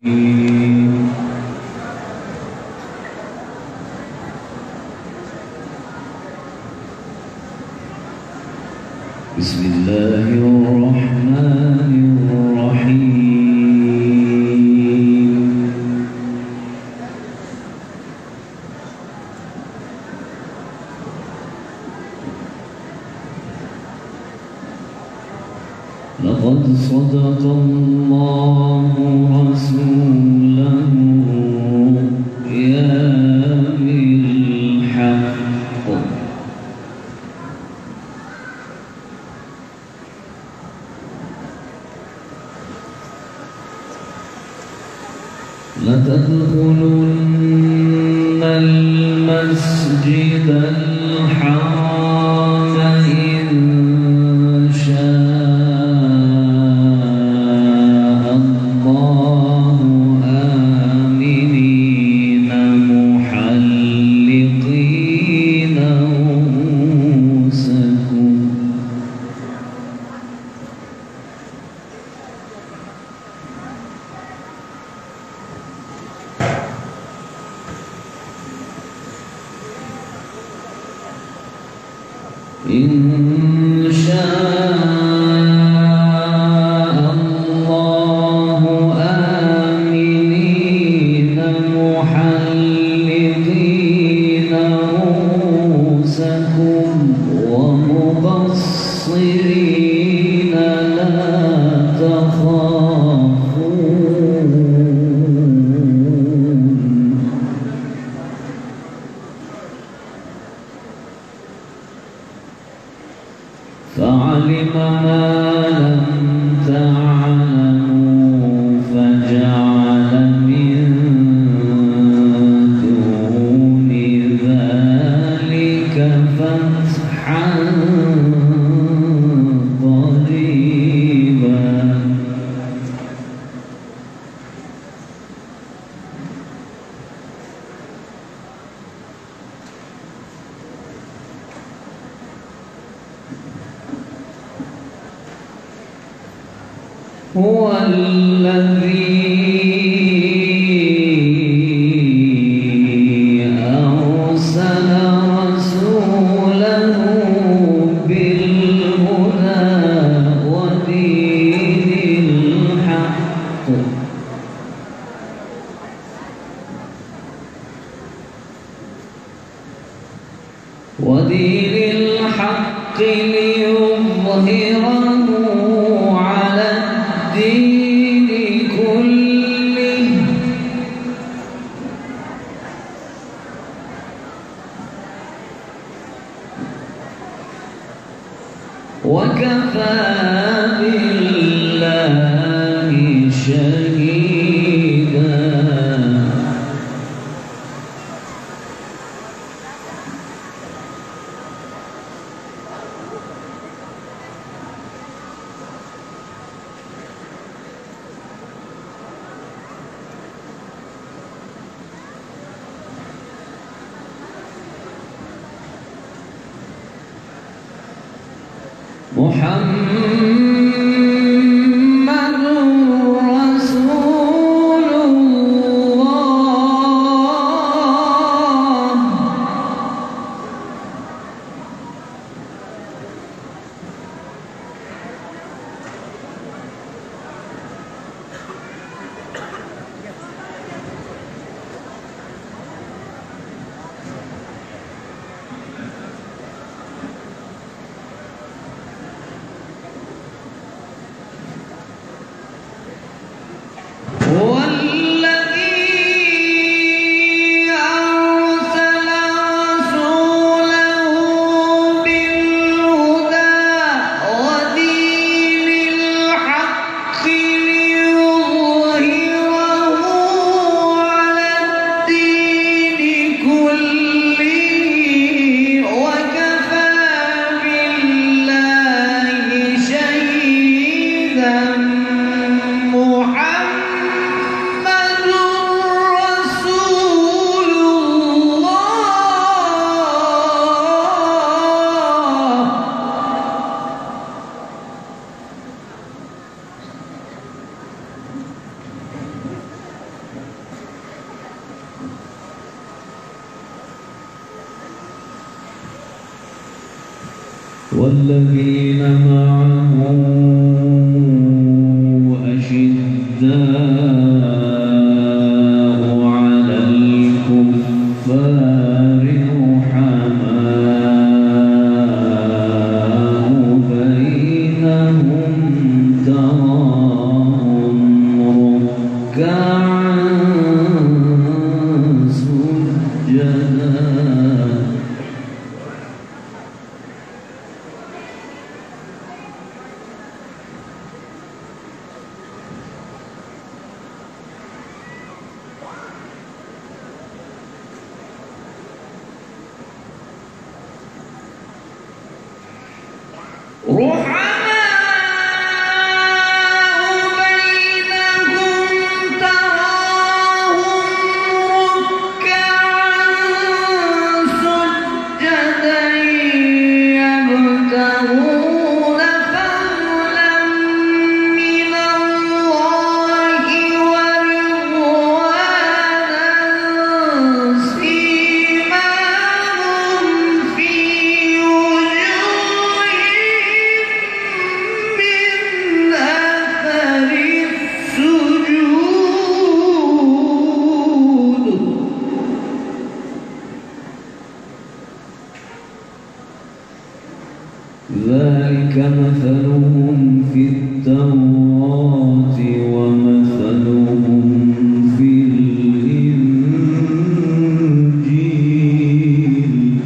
بسم الله الرحمن الرحيم. لقد صدق الله رسوله الرؤيا بالحق لتدخلن المسجد الحرام إن شاء الله آمنين محلقين رؤوسكم إن شاء الله آمنين محلقين رؤوسكم ومقصرين لا تخافون فعلم ما لم تعلموا فجعل من دون ذلك فتحا قريبا هو الذي أرسل رسوله بالهدى ودين الحق ليظهره على الدين كله وكفى بالله شهيدا محمد رسول الله والذين معه أشداء على الكفار رحماء بينهم تراهم ركعا سجدا ذلك مثلهم في التوراة ومثلهم في الإنجيل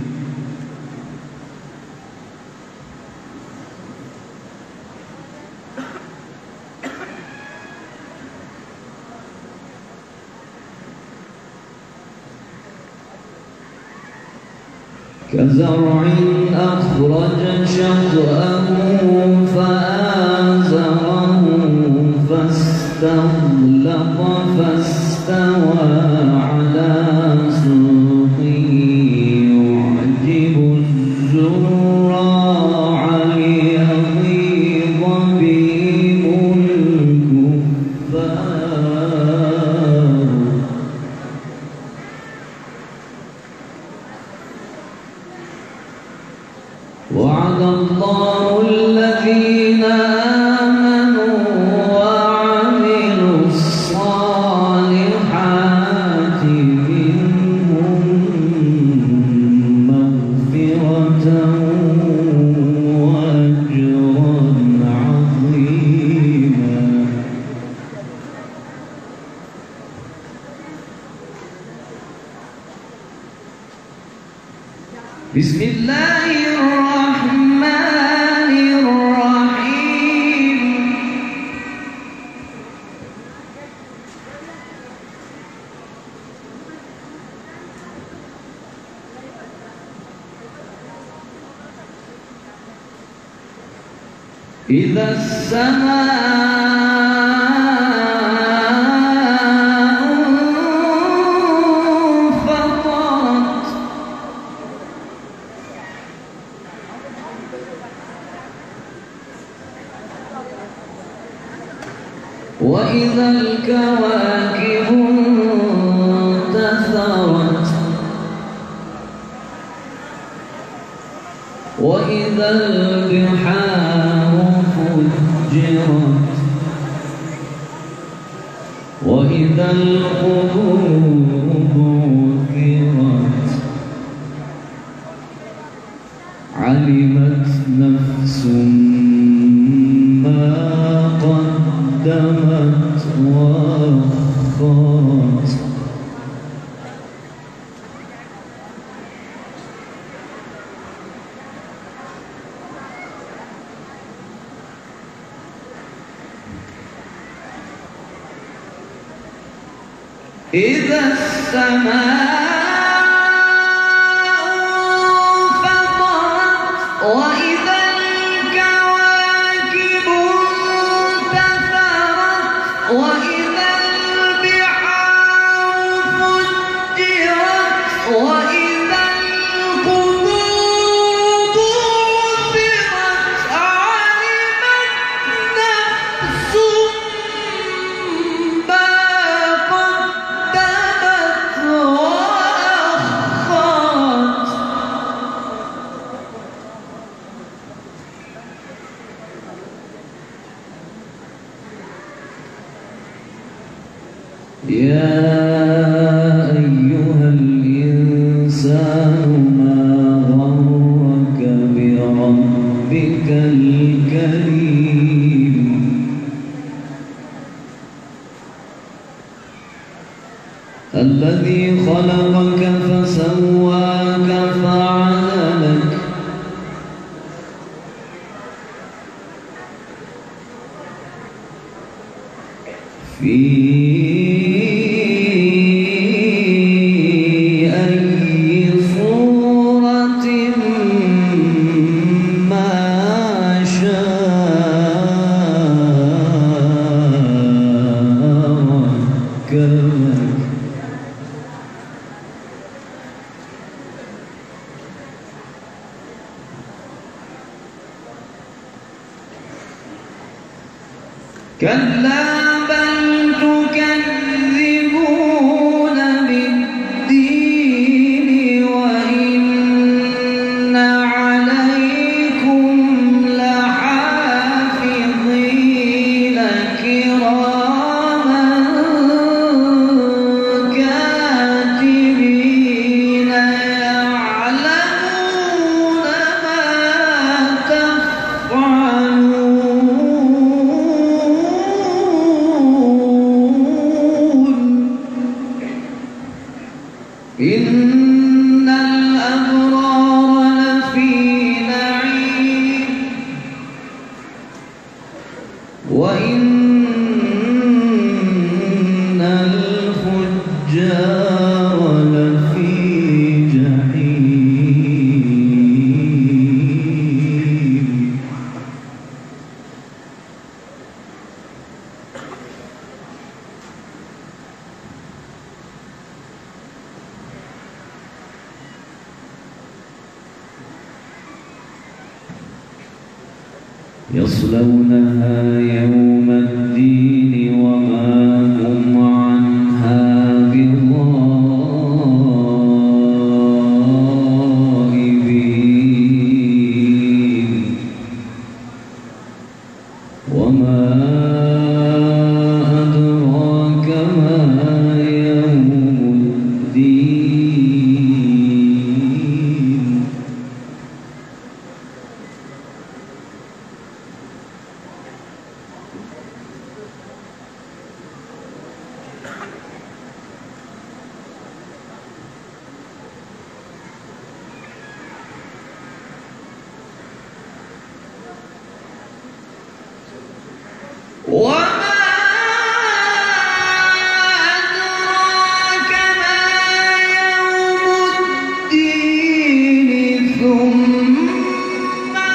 كزرع أخرج شطأه فآزره فاستغلظ فاستوى على سوقه يعجب الزراع ليغيظ بهم الكفار وعد الله الذين آمنوا وعملوا الصالحات منهم مغفرة وأجرا عظيما. بسم الله الرحمن الرحيم. إذا السماء وإذا الكواكب انتثرت وإذا البحار فجرت وإذا القبور بعثرت علمت نفس ما قدمت وأخرت إذا السماء انفطرت وإذا الكواكب انتثرت وإذا البحار فجرت وإذا القبور بعثرت علمت نفس ما قدمت وأخرت يا أيها الإنسان ما غرك بربك الكريم الذي خلقك فسواك فعدلك في أي صورة ما شاء ركبك كلا بل تكذبون بالدين وإن عليكم لحافظين كراما كاتبين يعلمون ما تفعلون إن الأبرار لفي نعيم وإن الفجار لفي جحيم يصلونها يوم الدين وما هم عنها بغائبين وما أدراك ما يوم الدين وما أدراك ما يوم الدين ثم ما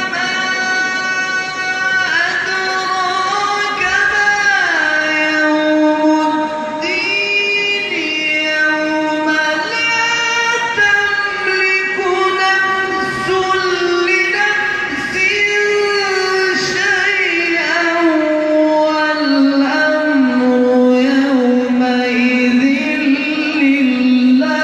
أدراك ما يوم الدين يوم لا تملك نفس لنفس شيئا والأمر يومئذ لله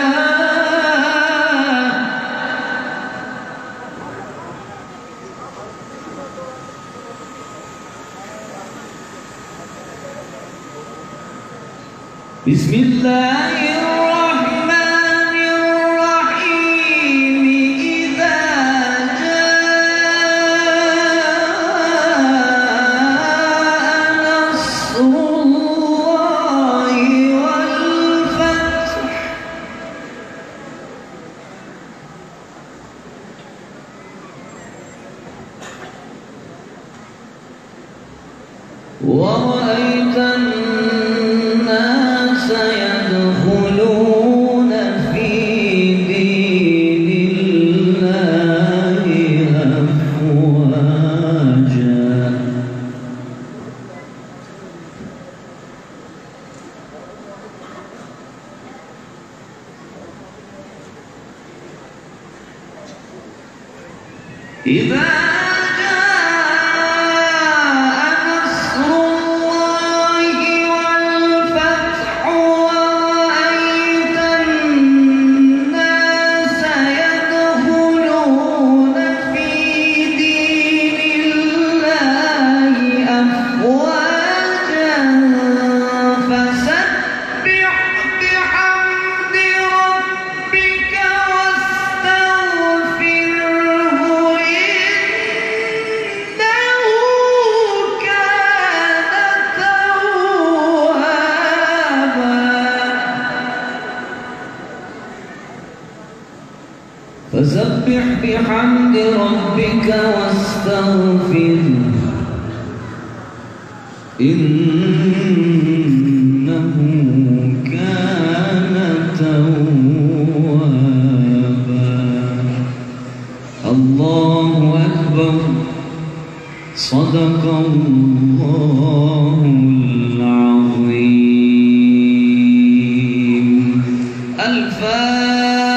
بسم الله الرحمن الرحيم إذا جاء نصر الله والفتح ورأيت الناس يدخلون في دين الله أفواجا إذا فسبح فسبح بحمد ربك واستغفره إنه كان توابا. الله أكبر. صدق الله العظيم. الفاتحة.